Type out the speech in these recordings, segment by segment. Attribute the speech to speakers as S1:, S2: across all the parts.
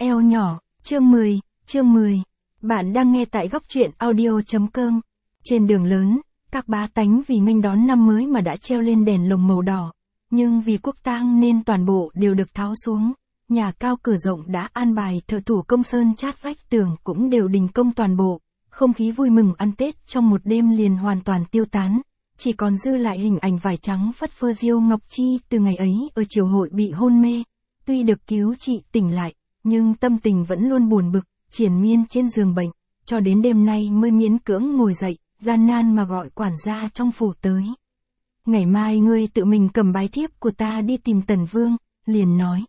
S1: Eo nhỏ, chương 10. Bạn đang nghe tại góc truyện audio.com. Trên đường lớn, các bá tánh vì nghênh đón năm mới mà đã treo lên đèn lồng màu đỏ. Nhưng vì quốc tang nên toàn bộ đều được tháo xuống. Nhà cao cửa rộng đã an bài thợ thủ công sơn chát vách tường cũng đều đình công toàn bộ. Không khí vui mừng ăn Tết trong một đêm liền hoàn toàn tiêu tán. Chỉ còn dư lại hình ảnh vải trắng phất phơ Diêu Ngọc Chi từ ngày ấy ở triều hội bị hôn mê. Tuy được cứu trị tỉnh lại, nhưng tâm tình vẫn luôn buồn bực, triền miên trên giường bệnh, cho đến đêm nay mới miễn cưỡng ngồi dậy, gian nan mà gọi quản gia trong phủ tới. Ngày mai ngươi tự mình cầm bái thiếp của ta đi tìm Tần Vương, liền nói.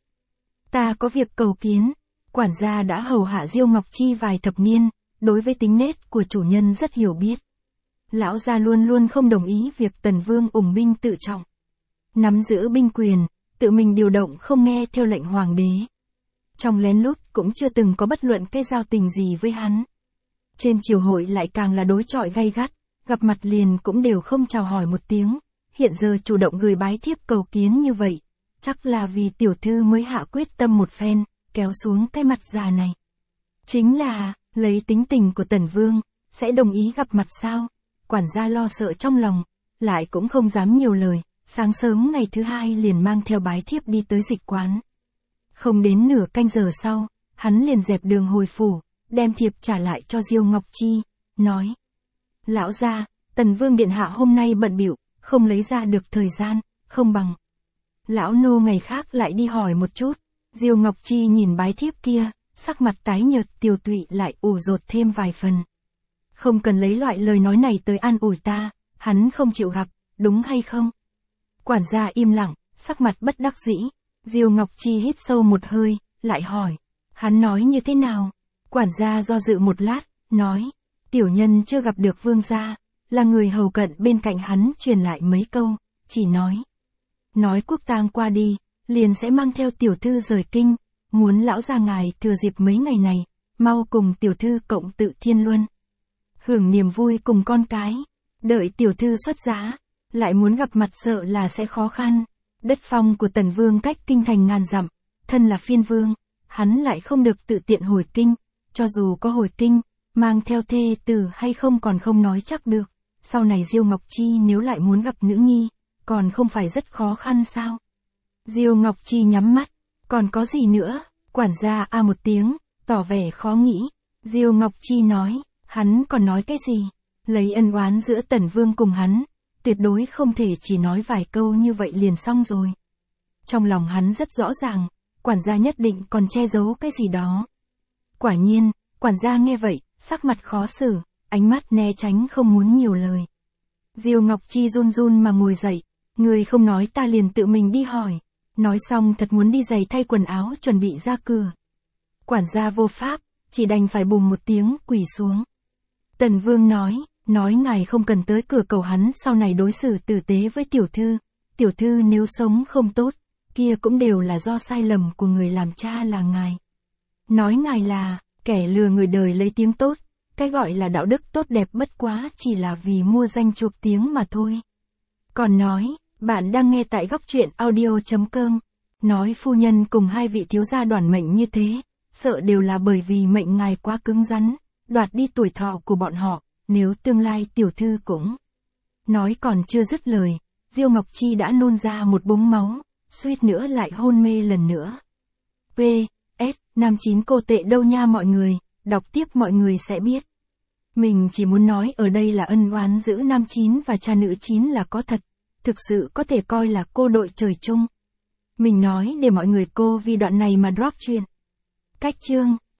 S1: Ta có việc cầu kiến. Quản gia đã hầu hạ Diêu Ngọc Chi vài thập niên, đối với tính nết của chủ nhân rất hiểu biết. Lão gia luôn luôn không đồng ý việc Tần Vương ủng binh tự trọng, nắm giữ binh quyền, tự mình điều động không nghe theo lệnh hoàng đế. Trong lén lút cũng chưa từng có bất luận cái giao tình gì với hắn. Trên triều hội lại càng là đối chọi gay gắt, gặp mặt liền cũng đều không chào hỏi một tiếng. Hiện giờ chủ động gửi bái thiếp cầu kiến như vậy, chắc là vì tiểu thư mới hạ quyết tâm một phen, kéo xuống cái mặt già này. Chính là, lấy tính tình của Tần Vương, sẽ đồng ý gặp mặt sao? Quản gia lo sợ trong lòng, lại cũng không dám nhiều lời. Sáng sớm ngày thứ hai liền mang theo bái thiếp đi tới dịch quán. Không đến nửa canh giờ sau, hắn liền dẹp đường hồi phủ, đem thiệp trả lại cho Diêu Ngọc Chi, nói. Lão gia, Tần Vương điện hạ hôm nay bận bịu, không lấy ra được thời gian, không bằng. Lão nô ngày khác lại đi hỏi một chút. Diêu Ngọc Chi nhìn bái thiếp kia, sắc mặt tái nhợt tiều tụy lại ủ rột thêm vài phần. Không cần lấy loại lời nói này tới an ủi ta, hắn không chịu gặp, đúng hay không? Quản gia im lặng, sắc mặt bất đắc dĩ. Diêu Ngọc Chi hít sâu một hơi, lại hỏi. Hắn nói như thế nào? Quản gia do dự một lát, nói. Tiểu nhân chưa gặp được vương gia, là người hầu cận bên cạnh hắn truyền lại mấy câu, chỉ nói. Nói quốc tang qua đi, liền sẽ mang theo tiểu thư rời kinh, muốn lão gia ngài thừa dịp mấy ngày này, mau cùng tiểu thư cộng tự thiên luân. Hưởng niềm vui cùng con cái, đợi tiểu thư xuất giá. Lại muốn gặp mặt sợ là sẽ khó khăn. Đất phong của Tần Vương cách kinh thành ngàn dặm, thân là phiên vương, hắn lại không được tự tiện hồi kinh, cho dù có hồi kinh, mang theo thê tử hay không còn không nói chắc được. Sau này Diêu Ngọc Chi nếu lại muốn gặp nữ nhi, còn không phải rất khó khăn sao? Diêu Ngọc Chi nhắm mắt, còn có gì nữa? Quản gia a một tiếng, tỏ vẻ khó nghĩ. Diêu Ngọc Chi nói, hắn còn nói cái gì? Lấy ân oán giữa Tần Vương cùng hắn. Tuyệt đối không thể chỉ nói vài câu như vậy liền xong rồi. Trong lòng hắn rất rõ ràng, quản gia nhất định còn che giấu cái gì đó. Quả nhiên, quản gia nghe vậy, sắc mặt khó xử, ánh mắt né tránh không muốn nhiều lời. Diêu Ngọc Chi run run mà ngồi dậy, người không nói ta liền tự mình đi hỏi. Nói xong thật muốn đi giày thay quần áo chuẩn bị ra cửa. Quản gia vô pháp, chỉ đành phải bùng một tiếng quỳ xuống. Tần Vương nói ngài không cần tới cửa cầu hắn sau này đối xử tử tế với tiểu thư nếu sống không tốt, kia cũng đều là do sai lầm của người làm cha là ngài. Nói ngài là, kẻ lừa người đời lấy tiếng tốt, cái gọi là đạo đức tốt đẹp bất quá chỉ là vì mua danh chuộc tiếng mà thôi. Còn nói, bạn đang nghe tại góc truyện audio.com, nói phu nhân cùng hai vị thiếu gia đoản mệnh như thế, sợ đều là bởi vì mệnh ngài quá cứng rắn, đoạt đi tuổi thọ của bọn họ. Nếu tương lai tiểu thư cũng. Nói còn chưa dứt lời, Diêu Ngọc Chi đã nôn ra một búng máu, suýt nữa lại hôn mê lần nữa. P.S. Nam chín cô tệ đâu nha mọi người, đọc tiếp mọi người sẽ biết. Mình chỉ muốn nói ở đây là ân oán giữa nam chín và cha nữ chín là có thật, thực sự có thể coi là cô đội trời chung. Mình nói để mọi người cô vì đoạn này mà drop chuyện. Cách chương.